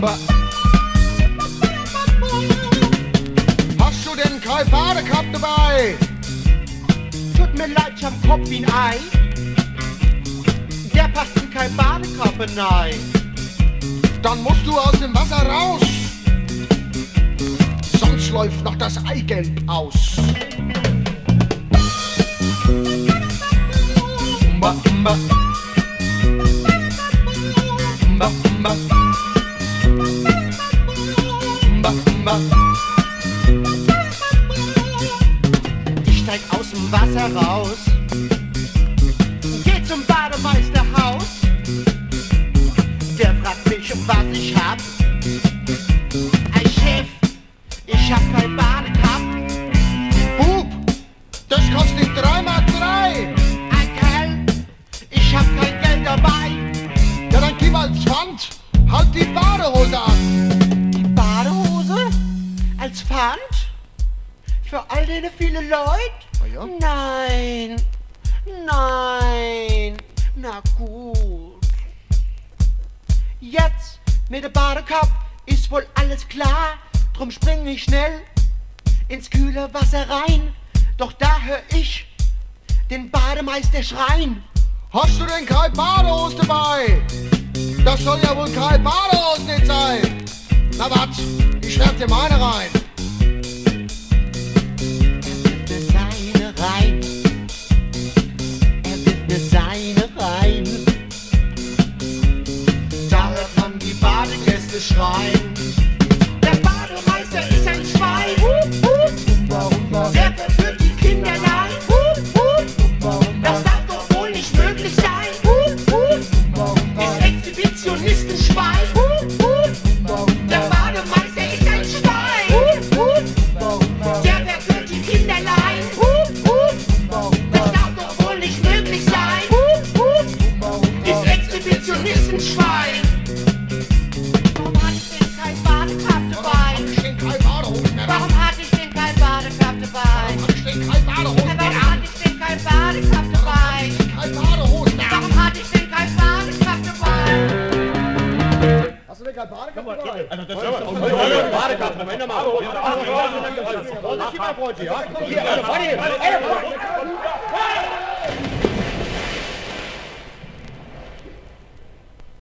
Hast du denn kein Badekapp dabei? Tut mir leid, ich hab Kopf wie ein Ei. Der passt in kein Badekappe rein. Dann musst du aus dem Wasser raus. Sonst läuft noch das Eigelb aus. Umba, umba. Umba, umba. Umba, umba. Ich steig aus dem Wasser raus, geh zum Bademeisterhaus. Der fragt mich, was ich hab. Ein Chef, ich hab kein Badekapp. Bub, das kostet 3 Mark 3. Ein Kerl, ich hab kein Geld dabei. Ja, dann gib als Pfand halt die Badehose an. Die Badehose? Als Pfand? Für all diese viele Leute? Na ja. Nein, nein, na gut. Jetzt mit dem Badekapp ist wohl alles klar. Drum spring ich schnell ins kühle Wasser rein. Doch da hör ich den Bademeister schreien. Hast du denn keine Badehose dabei? Das soll ja wohl keine Badehose nicht sein. Na wat, ich werf dir meine rein. Seine rein. Er wirft mir seine rein. Da hört man die Badegäste schreien. Der Bademeister ist ein Schwein. Der verführt die Kinderlein. Das darf doch wohl nicht möglich sein. Ist Exhibitionistenschwein. Der Bademeister ist ein Schwein. Der verführt die Kinderlein. Das darf doch wohl nicht möglich sein. Ist Exhibitionistenschwein. Warum hatte ich denn kein Badekapp dabei? Hab ich denn keine Badehose mehr? Warum hatte ich denn kein Badekapp dabei? Hab ich denn keine Badehose Warum mehr? hatte ich denn kein Badekapp dabei? Keine Badehose mehr. Warum hatte ich denn kein Badekapp dabei? Hast du denn kein Badekapp dabei? Badekapp, Moment mal. Vorsichtig, mein Freund. Hier,